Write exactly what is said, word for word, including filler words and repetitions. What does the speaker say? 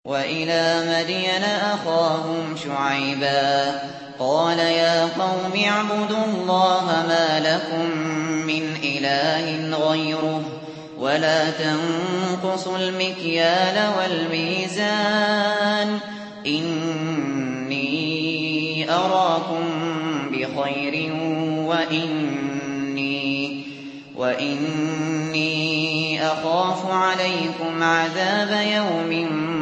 وَإِلَىٰ مَدْيَنَ أَخَاهُمْ شُعَيْبًا قَالَ يَا قَوْمِ اعْبُدُوا اللَّهَ مَا لَكُم مِّنْ إِلَٰهٍ غَيْرُهُ وَلَا تَنقُصُوا الْمِكْيَالَ وَالْمِيزَانَ ۚ إِنِّي أَرَاكُم بِخَيْرٍ وَإِنِّي أَخَافُ عَلَيْكُمْ عَذَابَ يَوْمٍ